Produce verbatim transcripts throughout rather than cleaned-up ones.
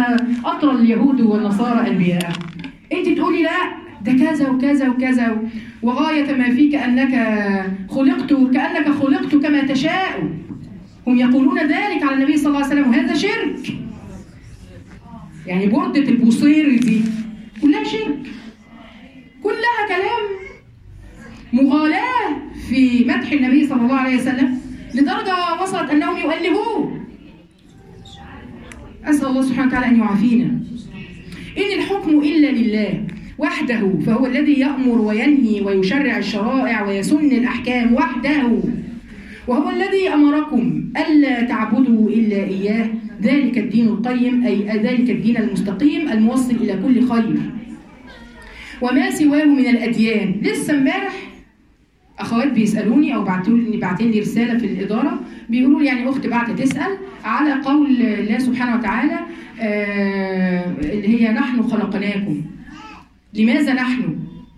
كما أطرى اليهود والنصارى أنبياء. أنت تقولي لا ده كذا وكذا وكذا، وغاية ما فيك أنك خلقت كأنك خلقت كما تشاء. هم يقولون ذلك على النبي صلى الله عليه وسلم، وهذا شرك. يعني بردة البوصيري دي كلها شرك، كلها كلام مغالاة في مدح النبي صلى الله عليه وسلم، لدرجة وصلت أنهم يؤلهوه. أسأل الله سبحانه وتعالى أن يعافينا. إن الحكم إلا لله وحده، فهو الذي يأمر وينهي ويشرع الشرائع ويسن الأحكام وحده، وهو الذي أمركم ألا تعبدوا إلا إياه، ذلك الدين القيم، أي ذلك الدين المستقيم الموصل إلى كل خير. وما سواه من الأديان. لسه امبارح أخوات بيسألوني أو بعتوا بعتين لي رسالة في الإدارة، بيقولوا لي يعني أخت بعتت تسأل على قول الله سبحانه وتعالى آه اللي هي نحن خلقناكم. لماذا نحن؟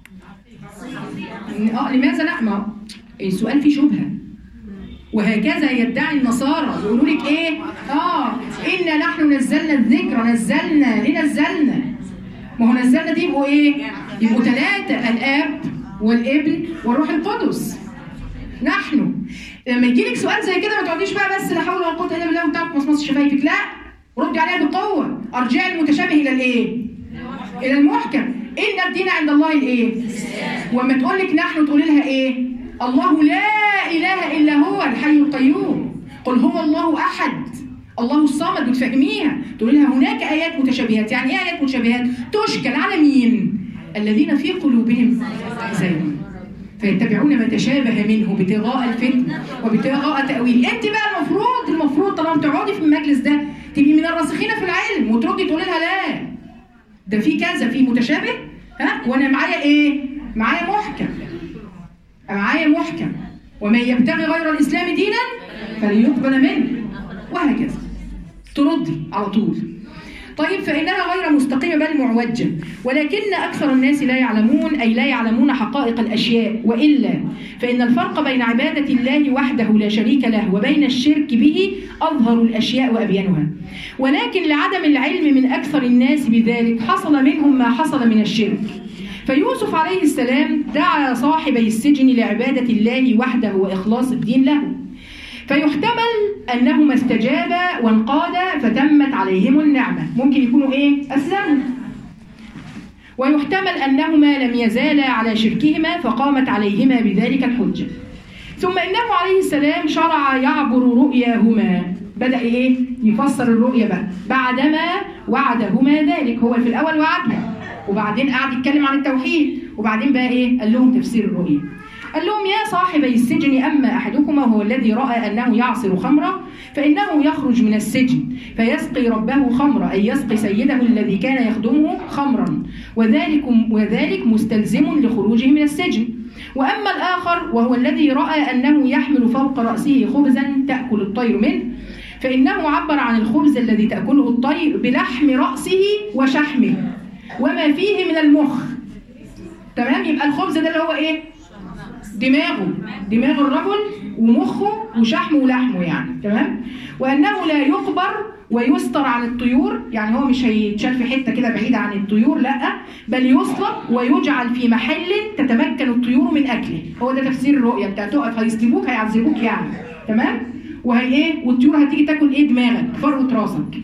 اه لماذا نحن؟ السؤال فيه شبهة. وهكذا يدعي النصارى، يقولوا لك ايه؟ اه إنا نحن نزلنا الذكر، نزلنا ليه نزلنا؟ ما هو نزلنا دي يبقوا ايه؟ يبقوا ثلاثة، الآب والابن والروح القدس. نحن لما يجي لك سؤال زي كده ما تقعديش بقى بس لا حول ولا قوة إلا بالله وبتاع مصمص شفايفك، لا، ردي عليها بقوة. أرجعي المتشابه إلى الإيه؟ إلى المحكم. إن الدين عند الله الإيه؟ وما تقول لك نحن تقولي لها إيه؟ الله لا إله إلا هو الحي القيوم، قل هو الله أحد الله الصمد، وتفهميها تقولي لها هناك آيات متشابهات. يعني إيه آيات متشابهات؟ تشكل على مين؟ الذين في قلوبهم زيغ فيتبعون ما تشابه منه ابتغاء الفتنة وابتغاء تأويل. أنت بقى المفروض المفروض طالما تقعدي في المجلس ده تبقي من الراسخين في العلم، وتردي تقولي لها لا ده في كذا، في متشابه، ها، وأنا معايا إيه؟ معايا محكم، معايا محكم، ومن يبتغي غير الإسلام دينا فليقبل منه، وهكذا تردي على طول. طيب فإنها غير مستقيمة بل معوجة، ولكن أكثر الناس لا يعلمون، أي لا يعلمون حقائق الأشياء. وإلا فإن الفرق بين عبادة الله وحده لا شريك له وبين الشرك به أظهر الأشياء وأبينها، ولكن لعدم العلم من أكثر الناس بذلك حصل منهم ما حصل من الشرك. فيوسف عليه السلام دعا صاحبي السجن لعبادة الله وحده وإخلاص الدين له، فيحتمل أنهما استجابا وانقادا فتمت عليهم النعمة، ممكن يكونوا إيه؟ أسلموا. ويحتمل أنهما لم يزالا على شركهما فقامت عليهما بذلك الحجة. ثم إنه عليه السلام شرع يعبر رؤياهما، بدأ إيه؟ يفسر الرؤيا بقى بعدما وعدهما ذلك. هو في الأول وعدهم، وبعدين قعد يتكلم عن التوحيد، وبعدين بقى إيه؟ قال لهم تفسير الرؤيا. قال لهم يا صاحبي السجن أما أحدكما هو الذي رأى أنه يعصر خمرا فإنه يخرج من السجن فيسقي ربه خمرا، أي يسقي سيده الذي كان يخدمه خمرا، وذلك, وذلك مستلزم لخروجه من السجن. وأما الآخر وهو الذي رأى أنه يحمل فوق رأسه خبزا تأكل الطير منه فإنه عبر عن الخبز الذي تأكله الطير بلحم رأسه وشحمه وما فيه من المخ. تمام؟ يبقى الخبز ده اللي هو إيه؟ دماغه، دماغ الرجل ومخه وشحمه ولحمه يعني. تمام؟ وأنه لا يقبر ويستر عن الطيور، يعني هو مش هيتشال في حتة كده بعيدة عن الطيور، لا، بل يصلب ويجعل في محل تتمكن الطيور من أكله. هو ده تفسير الرؤية. أنت هتقف هيسلبوك هيعذبوك يعني. تمام؟ وهي إيه؟ والطيور هتيجي تاكل إيه؟ دماغك، فروة راسك.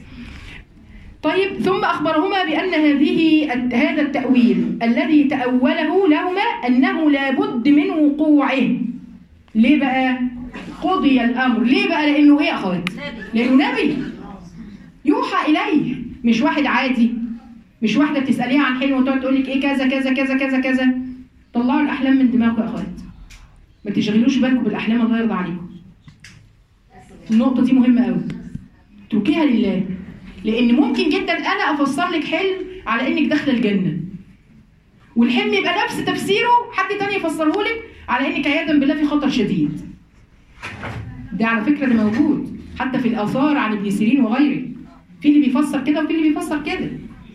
طيب ثم أخبرهما بأن هذه هذا التأويل الذي تأوله لهما أنه لابد من وقوعه. ليه بقى؟ قضي الأمر. ليه بقى؟ لأنه إيه يا أخوات؟ لأنه نبي يوحى إليه، مش واحد عادي، مش واحدة تسأليها عن حلم وتقعد تقول لك إيه كذا كذا كذا كذا كذا. طلعوا الأحلام من دماغكم يا أخوات، ما تشغلوش بالكم بالأحلام، الله يرضى عليكم. النقطة دي مهمة قوي، تركيها لله. لأن ممكن جدا أنا أفسر لك حلم على إنك داخلة الجنة، والحلم يبقى نفس تفسيره حد تاني يفسره لك على إنك عياذا بالله في خطر شديد. ده على فكرة اللي موجود حتى في الآثار عن ابن سيرين وغيره، في اللي بيفسر كده وفي اللي بيفسر كده.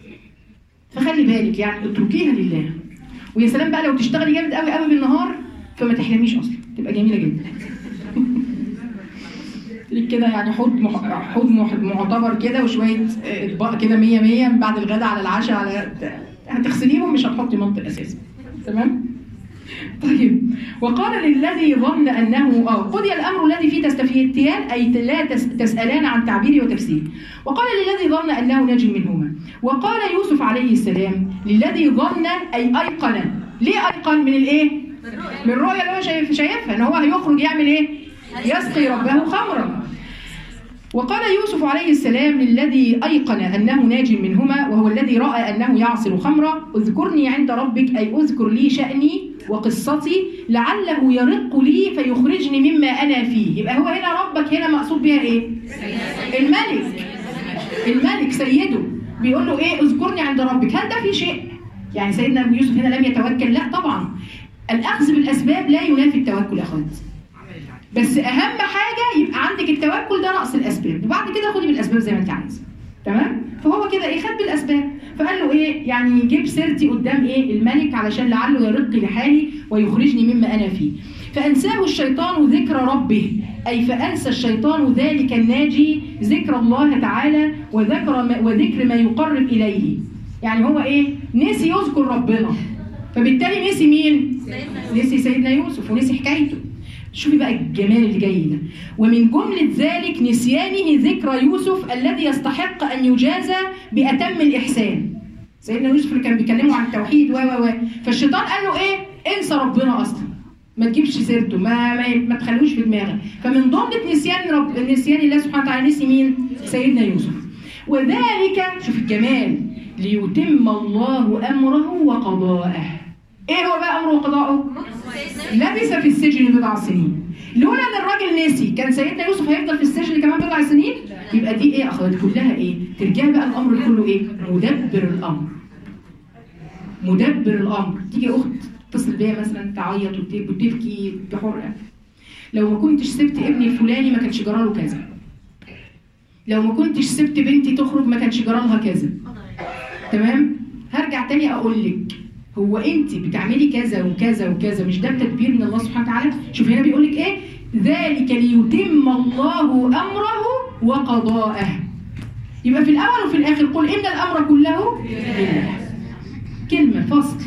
فخلي بالك يعني، اتركيها لله. ويا سلام بقى لو تشتغلي جامد قوي قوي بالنهار فما تحلميش أصلا، تبقى جميلة جدا. ليك كده يعني حوض مح... حوض مح... معتبر كده وشويه اطباق كده مية مية من بعد الغداء على العشاء على هتغسليهم مش هتحطي منطق اساسا. تمام؟ طيب وقال للذي ظن انه اه قضي الامر الذي فيه تستفتيان اي لا تسالان عن تعبيره وتفسيره. وقال للذي ظن انه ناج منهما. وقال يوسف عليه السلام للذي ظن اي ايقن. ليه ايقن؟ من الايه؟ من الرؤيا اللي هو شايف شايفها ان هو هيخرج يعمل ايه؟ يسقي ربه خمرا. وقال يوسف عليه السلام للذي أيقن أنه ناج منهما وهو الذي رأى أنه يعصر خمرا اذكرني عند ربك أي اذكر لي شأني وقصتي لعله يرق لي فيخرجني مما أنا فيه. يبقى هو هنا ربك هنا مقصود بها إيه؟ الملك. الملك سيده بيقول له إيه؟ اذكرني عند ربك. هل ده في شيء؟ يعني سيدنا أبو يوسف هنا لم يتوكل؟ لا طبعا. الأخذ بالأسباب لا ينافي التوكل يا أخوات. بس اهم حاجه يبقى عندك التوكل ده رأس الاسباب وبعد كده خدي بالاسباب زي ما انت عايزه. تمام؟ فهو كده ايه؟ خد بالاسباب. فقال له ايه؟ يعني جيب سيرتي قدام ايه؟ الملك علشان لعله يرق لحالي ويخرجني مما انا فيه. فانساه الشيطان ذكر ربه اي فانسى الشيطان ذلك الناجي ذكر الله تعالى وذكر ما وذكر ما يقرب اليه. يعني هو ايه؟ نسي يذكر ربنا. فبالتالي نسي مين؟ نسي سيدنا يوسف ونسي حكايته. شوفي بقى الجمال اللي جاي ده. ومن جملة ذلك نسيانه ذكر يوسف الذي يستحق أن يجازى بأتم الإحسان. سيدنا يوسف اللي كان بيكلموا عن التوحيد و و و فالشيطان قال له إيه؟ انسى ربنا أصلا. ما تجيبش سيرته، ما ما, ما تخلوش في دماغك. فمن ضمن نسيان رب نسيان الله سبحانه وتعالى نسي مين؟ سيدنا يوسف. وذلك شوف الجمال ليتم الله أمره وقضاءه. إيه هو بقى أمره وقضاءه؟ لبث في السجن بضع سنين. لولا ان الراجل نسي كان سيدنا يوسف هيفضل في السجن كمان بضع سنين. يبقى دي ايه يا اخوات؟ كلها ايه؟ ترجع بقى الامر كله ايه؟ مدبر الامر. مدبر الامر. تيجي اخت تتصل بيا مثلا تعيط وتبكي بحرقه. لو ما كنتش سبت ابني الفلاني ما كانش جرى له كذا. لو ما كنتش سبت بنتي تخرج ما كانش جرى لها كذا. تمام؟ هرجع تاني اقول لك هو انت بتعملي كذا وكذا وكذا مش ده تدبير من الله سبحانه وتعالى؟ شوف هنا بيقول لك ايه؟ ذلك ليتم الله امره وقضاءه. يبقى في الاول وفي الاخر قل ان الامر كله لله. كلمه فصل.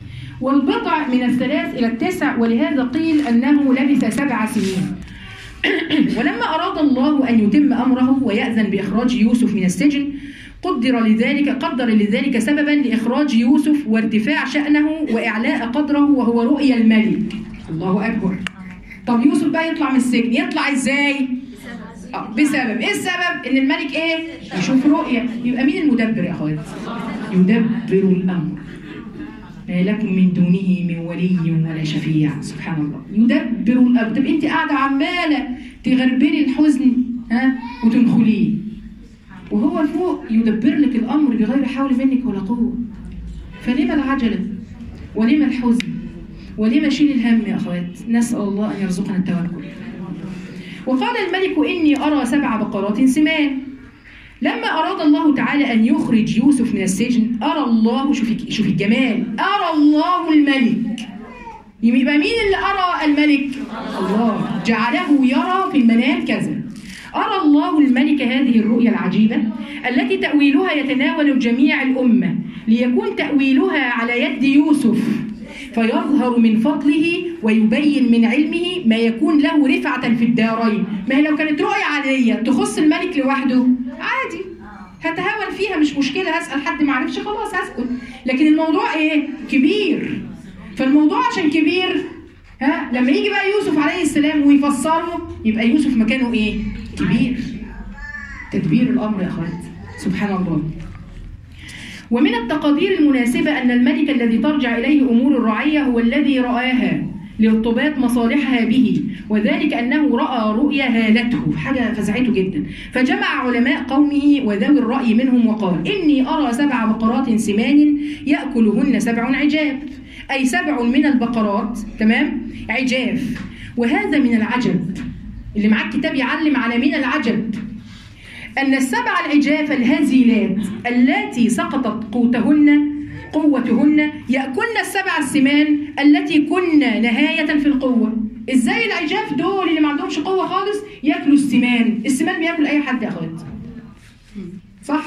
والبضع من الثلاث الى التسع ولهذا قيل انه لبث سبع سنين. ولما اراد الله ان يتم امره ويأذن باخراج يوسف من السجن قدر لذلك قدر لذلك سببا لإخراج يوسف وارتفاع شأنه وإعلاء قدره وهو رؤيا الملك. الله أكبر. طب يوسف بقى يطلع من السجن يطلع إزاي؟ آه بسبب إيه السبب؟ إن الملك إيه؟ يشوف رؤيا. يبقى مين المدبر يا أخوات؟ يدبر الأمر. ما لكم من دونه من ولي ولا شفيع. سبحان الله. يدبر الأمر. طب أنت قاعدة عمالة تغربلي الحزن ها وتنخليه. وهو فوق يدبر لك الأمر بغير حول منك ولا قوة. فلما العجلة؟ ولما الحزن؟ ولما شيل الهم يا أخوات؟ نسأل الله أن يرزقنا التوكل. وقال الملك إني أرى سبع بقرات سمان. لما أراد الله تعالى أن يخرج يوسف من السجن أرى الله شوفي شوفي الجمال أرى الله الملك. يبقى مين اللي أرى الملك؟ الله جعله يرى في المنام كذا. أرى الله الملك هذه الرؤيا العجيبة التي تأويلها يتناول جميع الأمة ليكون تأويلها على يد يوسف فيظهر من فضله ويبين من علمه ما يكون له رفعة في الدارين. ما هي لو كانت رؤيا عادية تخص الملك لوحده عادي هتهاون فيها مش مشكلة هسأل حد ما عرفش خلاص هسأل. لكن الموضوع إيه؟ كبير. فالموضوع عشان كبير ها لما يجي بقى يوسف عليه السلام ويفسره يبقى يوسف مكانه إيه؟ كبير. تدبير الأمر يا أخوات سبحان الله. ومن التقادير المناسبة أن الملك الذي ترجع إليه أمور الرعية هو الذي رآها لارتباط مصالحها به وذلك أنه رأى رؤيا هالته حاجة فزعته جدا فجمع علماء قومه وذوي الرأي منهم وقال إني أرى سبع بقرات سمان يأكلهن سبع عجاف أي سبع من البقرات تمام عجاف. وهذا من العجب اللي معاك كتاب يعلم على من العجب أن السبع العجاف الهزيلات التي سقطت قوتهن قوتهن يأكلن السبع السمان التي كن نهاية في القوة. ازاي العجاف دول اللي ما عندهمش قوه خالص ياكلوا السمان؟ السمان بياكل اي حد يا اخوات، صح؟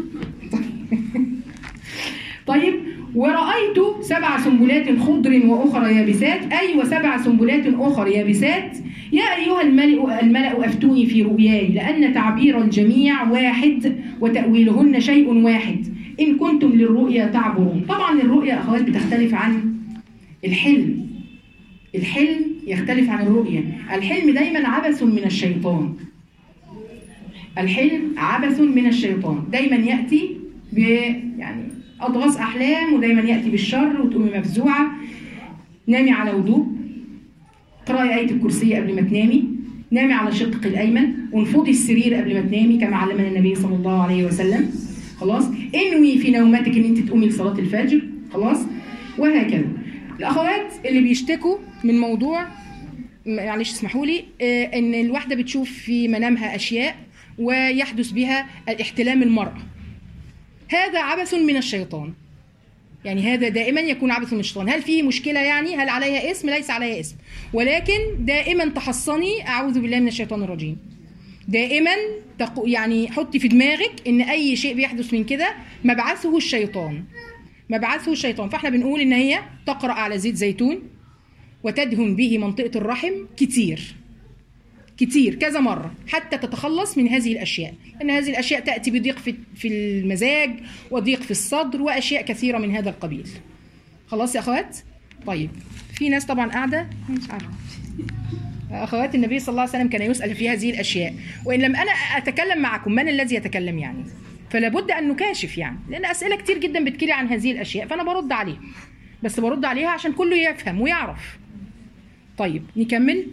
طيب، ورأيت سبع سنبلات خضر وأخرى يابسات، أي وسبع سنبلات أخرى يابسات. يا أيها الملأ, الملأ أفتوني في رؤياي لأن تعبير الجميع واحد وتأويلهن شيء واحد إن كنتم للرؤيا تعبرون. طبعا الرؤيا أخوات بتختلف عن الحلم. الحلم يختلف عن الرؤيا. الحلم دايما عبث من الشيطان. الحلم عبث من الشيطان، دايما يأتي ب يعني أضغاث أحلام، ودايما يأتي بالشر وتقومي مفزوعة. نامي على وضوء، اقرأي آية الكرسي قبل ما تنامي، نامي على شقك الأيمن، وانفضي السرير قبل ما تنامي كما علمنا النبي صلى الله عليه وسلم. خلاص، انوي في نومتك ان انت تقومي لصلاة الفجر. خلاص، وهكذا. الأخوات اللي بيشتكوا من موضوع، معلش اسمحوا لي، ان الواحدة بتشوف في منامها أشياء ويحدث بها احتلام المرأة، هذا عبث من الشيطان. يعني هذا دائما يكون عبث من الشيطان. هل فيه مشكلة يعني؟ هل عليها اسم؟ ليس عليها اسم، ولكن دائما تحصني، أعوذ بالله من الشيطان الرجيم. دائما تقو يعني حطي في دماغك ان اي شيء بيحدث من كده مبعثه الشيطان، مبعثه الشيطان. فاحنا بنقول ان هي تقرأ على زيت زيتون وتدهن به منطقة الرحم كتير كتير كذا مرة حتى تتخلص من هذه الأشياء، لأن هذه الأشياء تأتي بضيق في في المزاج وضيق في الصدر وأشياء كثيرة من هذا القبيل. خلاص يا أخوات؟ طيب، في ناس طبعا قاعدة مش عارفة. أخوات النبي صلى الله عليه وسلم كان يسأل في هذه الأشياء، وإن لم أنا أتكلم معكم من الذي يتكلم يعني؟ فلا بد أن نكاشف يعني، لأن أسئلة كتير جدا بتكيلي عن هذه الأشياء، فأنا برد عليها، بس برد عليها عشان كله يفهم ويعرف. طيب نكمل.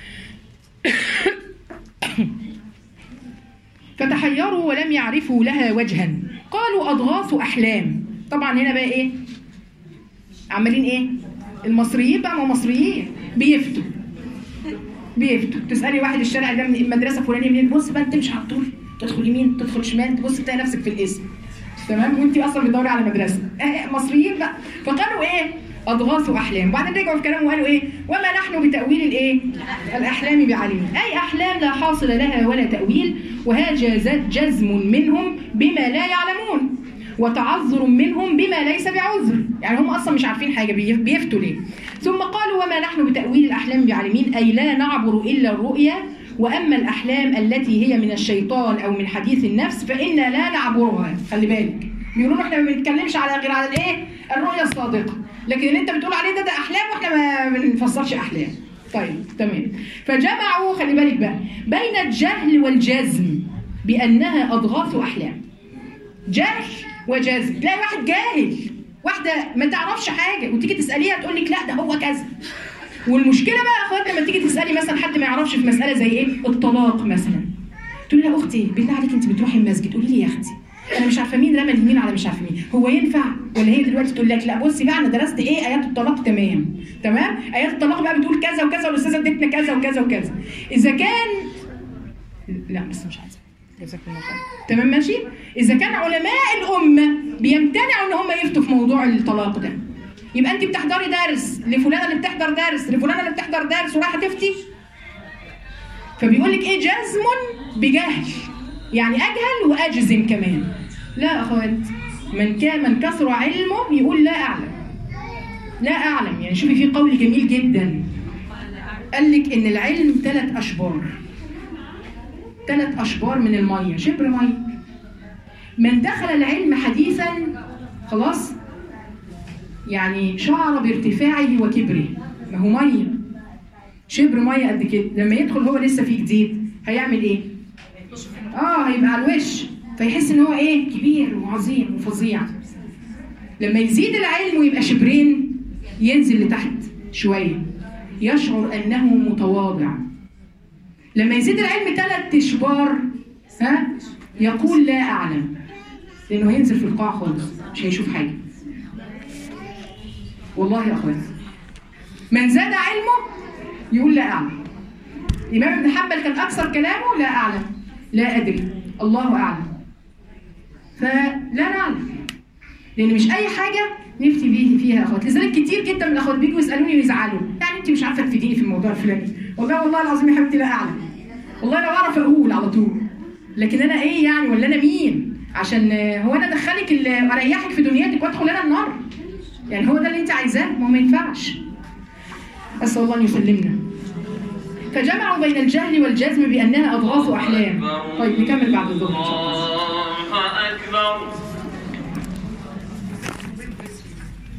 فتحيروا ولم يعرفوا لها وجها، قالوا أضغاث أحلام. طبعا هنا بقى إيه؟ عمالين إيه؟ المصريين بقى، ما مصريين بيفتوا بيفتوا تسألي واحد الشارع ده من المدرسة الفلانية منين؟ بص بقى أنت تمشي على طول، تدخل يمين تدخل شمال، تبص تلاقي نفسك في الاسم، تمام؟ وأنت أصلا بتدوري على مدرسة. آه مصريين بقى. فقالوا إيه؟ أضغاث أحلام. وبعدين رجعوا في كلامهم وقالوا إيه؟ وما نحن بتأويل الإيه؟ الأحلام بعليم. أي أحلام لا حاصل لها ولا تأويل، وهذا جزم منهم بما لا يعلمون، وتعذر منهم بما ليس بعذر. يعني هم أصلا مش عارفين حاجة، بيفتوا ليه؟ ثم قالوا وما نحن بتأويل الأحلام بعلمين، أي لا نعبر إلا الرؤيا، وأما الأحلام التي هي من الشيطان أو من حديث النفس فإنا لا نعبرها. خلي بالك، بيقولوا احنا ما بنتكلمش على غير على الايه؟ الرؤيا الصادقه، لكن اللي انت بتقول عليه ده ده احلام، واحنا ما بنفسرش احلام. طيب تمام. فجمعوا، خلي بالك بقى، بين الجهل والجزم بانها اضغاث احلام. جهل وجزم. تلاقي واحد جاهل، واحده ما تعرفش حاجه، وتيجي تساليها تقول لك لا ده هو كذا. والمشكله بقى يا اخوات لما تيجي تسالي مثلا حد ما يعرفش في مساله زي ايه؟ الطلاق مثلا، تقول لها اختي بالله عليك انت بتروحي المسجد، قولي لي يا اختي انا مش عارفه مين رمى اليمين على مش عارفه مين، هو ينفع؟ ولا هي دلوقتي تقول لك لا بصي بقى انا درست ايه ايات الطلاق، تمام تمام، ايات الطلاق بقى بتقول كذا وكذا، والاستاذه ادتنا كذا وكذا وكذا. اذا كان لا بس مش عايزه، جزاك الله خير، تمام ماشي. اذا كان علماء الامه بيمتنعوا ان هم يفتوا في موضوع الطلاق ده، يبقى انت بتحضري درس لفلانه اللي بتحضر درس لفلانه اللي بتحضر درس ورايحه تفتي. فبيقول لك ايه؟ جزم بجهل، يعني اجهل واجزم كمان. لا اخوات، من كان من كثر علمه يقول لا اعلم، لا اعلم. يعني شوفي في قول جميل جدا، قال لك ان العلم ثلاث اشبار، ثلاث اشبار من الميه، شبر ميه. من دخل العلم حديثا خلاص يعني شعر بارتفاعه وكبره، ما هو ميه، شبر ميه قد كده. لما يدخل هو لسه فيه جديد هيعمل ايه؟ اه هيبقى على الوش، فيحس ان هو ايه؟ كبير وعظيم وفظيع. لما يزيد العلم ويبقى شبرين ينزل لتحت شويه، يشعر انه متواضع. لما يزيد العلم ثلاث اشبار ها يقول لا اعلم، لانه هينزل في القاع خالص مش هيشوف حاجه. والله يا اخواتي من زاد علمه يقول لا اعلم. الامام ابن حنبل كان اكثر كلامه لا اعلم، لا ادري، الله اعلم. فلا نعلم، لان مش اي حاجه نفتي به فيها يا اخوات. لذلك كتير جدا من الاخوات بيجوا يسالوني ويزعلوا، يعني انت مش عارفه تفيديني في الموضوع الفلاني. والله والله العظيم يا حبيبتي لا اعلم، والله لو اعرف اقول على طول، لكن انا ايه يعني ولا انا مين عشان هو انا ادخلك اريحك في دنيتك وادخل انا النار؟ يعني هو ده اللي انت عايزاه؟ ما هو ما ينفعش. اسال الله ان يسلمنا. فجمعوا بين الجهل والجزم بانها اضغاث احلام. طيب نكمل بعد الظهر ان شاء الله.